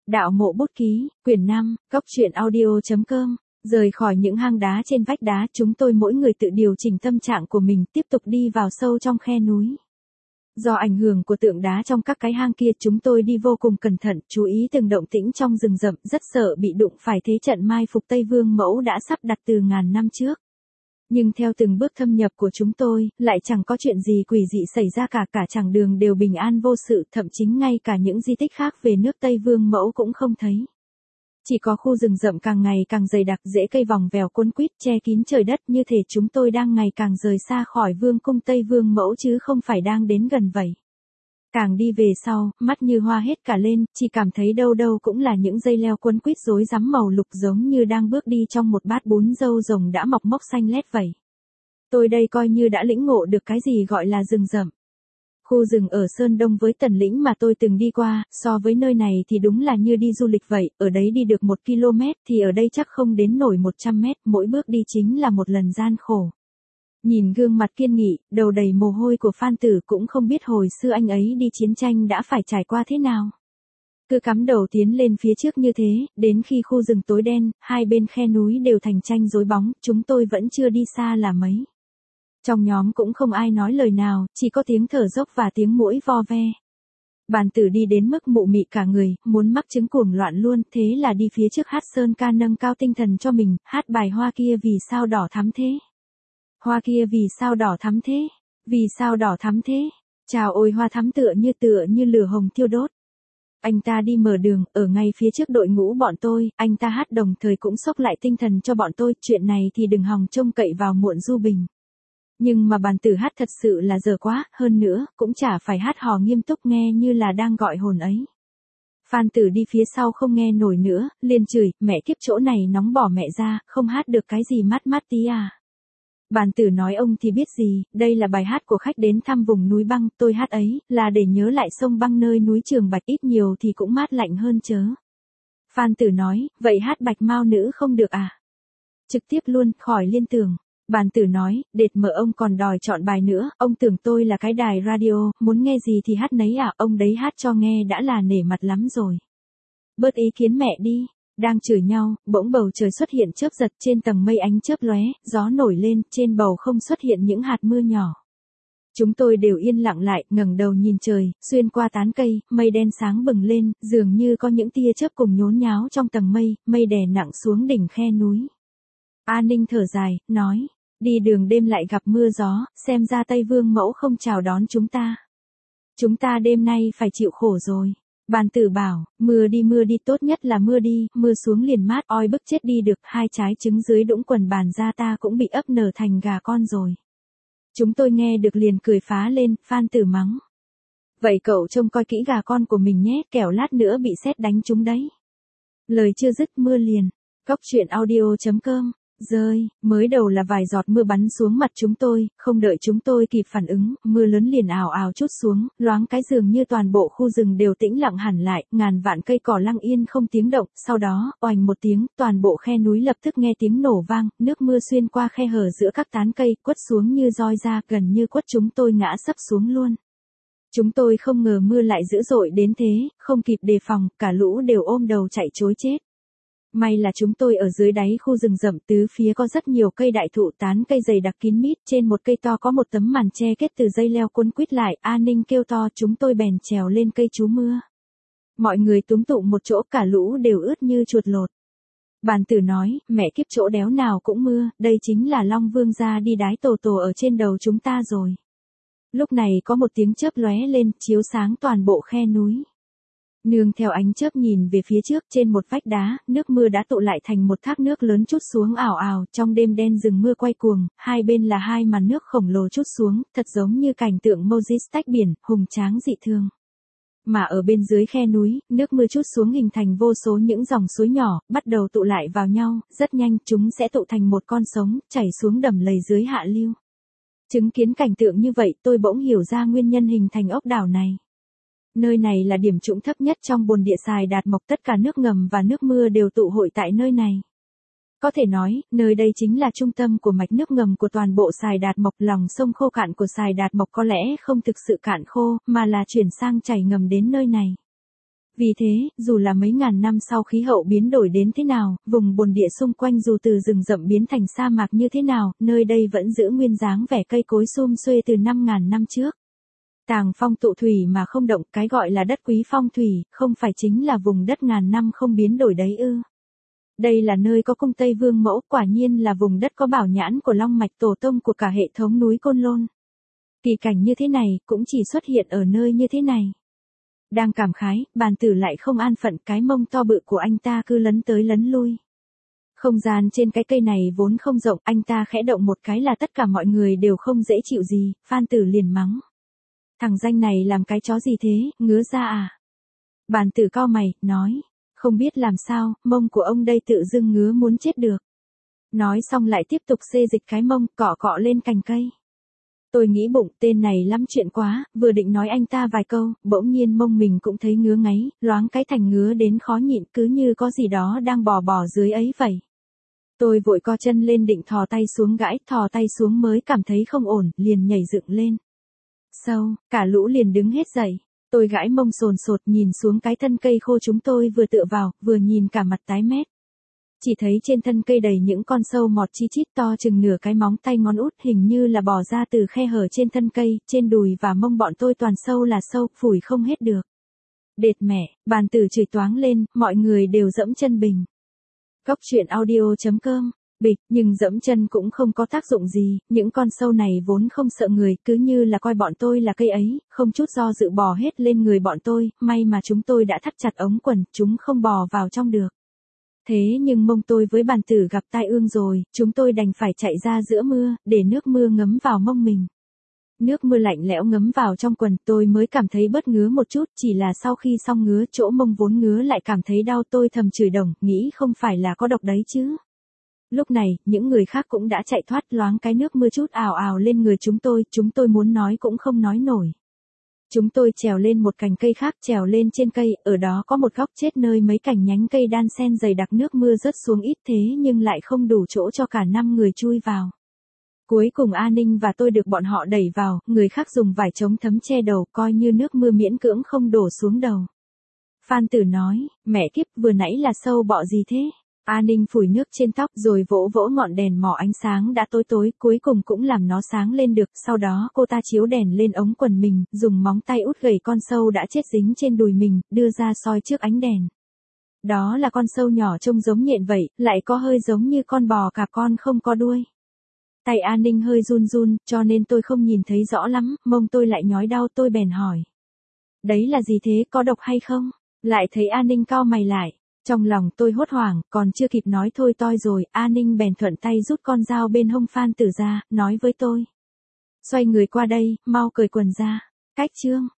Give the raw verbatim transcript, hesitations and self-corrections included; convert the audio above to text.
Đạo mộ bút ký, quyển năm, góc truyện audio.com. Rời khỏi những hang đá trên vách đá, chúng tôi mỗi người tự điều chỉnh tâm trạng của mình, tiếp tục đi vào sâu trong khe núi. Do ảnh hưởng của tượng đá trong các cái hang kia, chúng tôi đi vô cùng cẩn thận, chú ý từng động tĩnh trong rừng rậm, rất sợ bị đụng phải thế trận mai phục Tây Vương Mẫu đã sắp đặt từ ngàn năm trước. Nhưng theo từng bước thâm nhập của chúng tôi, lại chẳng có chuyện gì quỷ dị xảy ra cả, cả chặng đường đều bình an vô sự, thậm chí ngay cả những di tích khác về nước Tây Vương Mẫu cũng không thấy. Chỉ có khu rừng rậm càng ngày càng dày đặc, rễ cây vòng vèo cuốn quýt che kín trời đất, như thể chúng tôi đang ngày càng rời xa khỏi vương cung Tây Vương Mẫu chứ không phải đang đến gần vậy. Càng đi về sau, mắt như hoa hết cả lên, chỉ cảm thấy đâu đâu cũng là những dây leo cuốn quýt rối rắm màu lục, giống như đang bước đi trong một bát bún dâu rồng đã mọc mốc xanh lét vậy. Tôi đây coi như đã lĩnh ngộ được cái gì gọi là rừng rậm. Khu rừng ở Sơn Đông với Tần Lĩnh mà tôi từng đi qua, so với nơi này thì đúng là như đi du lịch vậy, ở đấy đi được một ki lô mét thì ở đây chắc không đến nổi một trăm mét, mỗi bước đi chính là một lần gian khổ. Nhìn gương mặt kiên nghị, đầu đầy mồ hôi của Phan Tử, cũng không biết hồi xưa anh ấy đi chiến tranh đã phải trải qua thế nào. Cứ cắm đầu tiến lên phía trước như thế, đến khi khu rừng tối đen, hai bên khe núi đều thành tranh rối bóng, chúng tôi vẫn chưa đi xa là mấy. Trong nhóm cũng không ai nói lời nào, chỉ có tiếng thở dốc và tiếng muỗi vo ve. Bàn Tử đi đến mức mụ mị cả người, muốn mắc chứng cuồng loạn luôn, thế là đi phía trước hát sơn ca nâng cao tinh thần cho mình, hát bài Hoa kia vì sao đỏ thắm thế. Hoa kia vì sao đỏ thắm thế, vì sao đỏ thắm thế, chào ôi hoa thắm tựa như tựa như lửa hồng thiêu đốt. Anh ta đi mở đường, ở ngay phía trước đội ngũ bọn tôi, anh ta hát đồng thời cũng xốc lại tinh thần cho bọn tôi, chuyện này thì đừng hòng trông cậy vào Muộn Du Bình. Nhưng mà Bàn Tử hát thật sự là dở quá, hơn nữa, cũng chả phải hát hò nghiêm túc nghe như là đang gọi hồn ấy. Phan Tử đi phía sau không nghe nổi nữa, liền chửi, mẹ kiếp chỗ này nóng bỏ mẹ ra, không hát được cái gì mát mát tí à. Bàn Tử nói ông thì biết gì, đây là bài hát của khách đến thăm vùng núi băng, tôi hát ấy, là để nhớ lại sông băng nơi núi Trường Bạch, ít nhiều thì cũng mát lạnh hơn chớ. Phan Tử nói, vậy hát Bạch Mao Nữ không được à? Trực tiếp luôn, khỏi liên tưởng. Bàn Tử nói, đệt mở ông còn đòi chọn bài nữa, ông tưởng tôi là cái đài radio, muốn nghe gì thì hát nấy à, ông đấy hát cho nghe đã là nể mặt lắm rồi. Bớt ý kiến mẹ đi. Đang chửi nhau, bỗng bầu trời xuất hiện chớp giật, trên tầng mây ánh chớp lóe, gió nổi lên, trên bầu không xuất hiện những hạt mưa nhỏ. Chúng tôi đều yên lặng lại, ngẩng đầu nhìn trời, xuyên qua tán cây, mây đen sáng bừng lên, dường như có những tia chớp cùng nhốn nháo trong tầng mây, mây đè nặng xuống đỉnh khe núi. A Ninh thở dài, nói, đi đường đêm lại gặp mưa gió, xem ra Tây Vương Mẫu không chào đón chúng ta. Chúng ta đêm nay phải chịu khổ rồi. Bàn Tử bảo, mưa đi mưa đi, tốt nhất là mưa đi, mưa xuống liền mát, oi bức chết đi được, hai trái trứng dưới đũng quần bàn ra ta cũng bị ấp nở thành gà con rồi. Chúng tôi nghe được liền cười phá lên, Phan Tử mắng. Vậy cậu trông coi kỹ gà con của mình nhé, kẻo lát nữa bị sét đánh chúng đấy. Lời chưa dứt mưa liền. Góc truyện audio.com. Rơi, mới đầu là vài giọt mưa bắn xuống mặt chúng tôi, không đợi chúng tôi kịp phản ứng, mưa lớn liền ào ào trút xuống, loáng cái dường như toàn bộ khu rừng đều tĩnh lặng hẳn lại, ngàn vạn cây cỏ lặng yên không tiếng động, sau đó, oành một tiếng, toàn bộ khe núi lập tức nghe tiếng nổ vang, nước mưa xuyên qua khe hở giữa các tán cây, quất xuống như roi ra, gần như quất chúng tôi ngã sấp xuống luôn. Chúng tôi không ngờ mưa lại dữ dội đến thế, không kịp đề phòng, cả lũ đều ôm đầu chạy trối chết. May là chúng tôi ở dưới đáy khu rừng rậm, tứ phía có rất nhiều cây đại thụ, tán cây dày đặc kín mít, trên một cây to có một tấm màn che kết từ dây leo cuốn quýt lại, A Ninh kêu to, chúng tôi bèn trèo lên cây trú mưa. Mọi người túm tụm một chỗ, cả lũ đều ướt như chuột lột. Bàn Tử nói, mẹ kiếp chỗ đéo nào cũng mưa, đây chính là Long Vương gia đi đái tổ tổ ở trên đầu chúng ta rồi. Lúc này có một tiếng chớp lóe lên, chiếu sáng toàn bộ khe núi. Nương theo ánh chớp nhìn về phía trước, trên một vách đá, nước mưa đã tụ lại thành một thác nước lớn trút xuống ảo ảo, trong đêm đen rừng mưa quay cuồng, hai bên là hai màn nước khổng lồ trút xuống, thật giống như cảnh tượng Moses tách biển, hùng tráng dị thường. Mà ở bên dưới khe núi, nước mưa trút xuống hình thành vô số những dòng suối nhỏ, bắt đầu tụ lại vào nhau, rất nhanh chúng sẽ tụ thành một con sống, chảy xuống đầm lầy dưới hạ lưu. Chứng kiến cảnh tượng như vậy, tôi bỗng hiểu ra nguyên nhân hình thành ốc đảo này. Nơi này là điểm trũng thấp nhất trong bồn địa Sài Đạt Mộc, tất cả nước ngầm và nước mưa đều tụ hội tại nơi này. Có thể nói, nơi đây chính là trung tâm của mạch nước ngầm của toàn bộ Sài Đạt Mộc, lòng sông khô cạn của Sài Đạt Mộc có lẽ không thực sự cạn khô, mà là chuyển sang chảy ngầm đến nơi này. Vì thế, dù là mấy ngàn năm sau khí hậu biến đổi đến thế nào, vùng bồn địa xung quanh dù từ rừng rậm biến thành sa mạc như thế nào, nơi đây vẫn giữ nguyên dáng vẻ cây cối sum xuê từ năm ngàn năm trước. Tàng phong tụ thủy mà không động, cái gọi là đất quý phong thủy, không phải chính là vùng đất ngàn năm không biến đổi đấy ư. Đây là nơi có cung Tây Vương Mẫu, quả nhiên là vùng đất có bảo nhãn của long mạch tổ tông của cả hệ thống núi Côn Lôn. Kỳ cảnh như thế này, cũng chỉ xuất hiện ở nơi như thế này. Đang cảm khái, bàn tử lại không an phận, cái mông to bự của anh ta cứ lấn tới lấn lui. Không gian trên cái cây này vốn không rộng, anh ta khẽ động một cái là tất cả mọi người đều không dễ chịu gì, Phan Tử liền mắng. Thằng danh này làm cái chó gì thế, ngứa ra à? Bàn tử cau mày, nói, không biết làm sao, mông của ông đây tự dưng ngứa muốn chết được. Nói xong lại tiếp tục xê dịch cái mông, cọ cọ lên cành cây. Tôi nghĩ bụng, tên này lắm chuyện quá, vừa định nói anh ta vài câu, bỗng nhiên mông mình cũng thấy ngứa ngáy, loáng cái thành ngứa đến khó nhịn, cứ như có gì đó đang bò bò dưới ấy vậy. Tôi vội co chân lên định thò tay xuống gãi, thò tay xuống mới cảm thấy không ổn, liền nhảy dựng lên. Sâu, cả lũ liền đứng hết dậy. Tôi gãi mông sồn sột nhìn xuống cái thân cây khô chúng tôi vừa tựa vào, vừa nhìn cả mặt tái mét. Chỉ thấy trên thân cây đầy những con sâu mọt chi chít to chừng nửa cái móng tay ngón út, hình như là bò ra từ khe hở trên thân cây, trên đùi và mông bọn tôi toàn sâu là sâu, phủi không hết được. Đệt mẹ, bàn tử chửi toáng lên, mọi người đều dẫm chân bình. Góc truyện audio chấm com, bịch, nhưng dẫm chân cũng không có tác dụng gì, những con sâu này vốn không sợ người, cứ như là coi bọn tôi là cây ấy, không chút do dự bò hết lên người bọn tôi, may mà chúng tôi đã thắt chặt ống quần, chúng không bò vào trong được. Thế nhưng mông tôi với bàn tử gặp tai ương rồi, chúng tôi đành phải chạy ra giữa mưa, để nước mưa ngấm vào mông mình. Nước mưa lạnh lẽo ngấm vào trong quần, tôi mới cảm thấy bớt ngứa một chút, chỉ là sau khi xong ngứa, chỗ mông vốn ngứa lại cảm thấy đau, tôi thầm chửi đồng, nghĩ không phải là có độc đấy chứ. Lúc này, những người khác cũng đã chạy thoát, loáng cái nước mưa chút ào ào lên người chúng tôi, chúng tôi muốn nói cũng không nói nổi. Chúng tôi trèo lên một cành cây khác, trèo lên trên cây, ở đó có một góc chết nơi mấy cành nhánh cây đan xen dày đặc, nước mưa rớt xuống ít thế nhưng lại không đủ chỗ cho cả năm người chui vào. Cuối cùng A Ninh và tôi được bọn họ đẩy vào, người khác dùng vải chống thấm che đầu, coi như nước mưa miễn cưỡng không đổ xuống đầu. Phan Tử nói, mẹ kiếp, vừa nãy là sâu bọ gì thế? A Ninh phủi nước trên tóc rồi vỗ vỗ ngọn đèn mỏ ánh sáng đã tối tối, cuối cùng cũng làm nó sáng lên được, sau đó cô ta chiếu đèn lên ống quần mình, dùng móng tay út gầy con sâu đã chết dính trên đùi mình, đưa ra soi trước ánh đèn. Đó là con sâu nhỏ trông giống nhện vậy, lại có hơi giống như con bò cạp con không có đuôi. Tay A Ninh hơi run run, cho nên tôi không nhìn thấy rõ lắm, mông tôi lại nhói đau, tôi bèn hỏi. Đấy là gì thế, có độc hay không? Lại thấy A Ninh cau mày lại. Trong lòng tôi hốt hoảng, còn chưa kịp nói thôi toi rồi, A Ninh bèn thuận tay rút con dao bên hông Phan Tử ra, nói với tôi. Xoay người qua đây, mau cởi quần ra. Cách chương.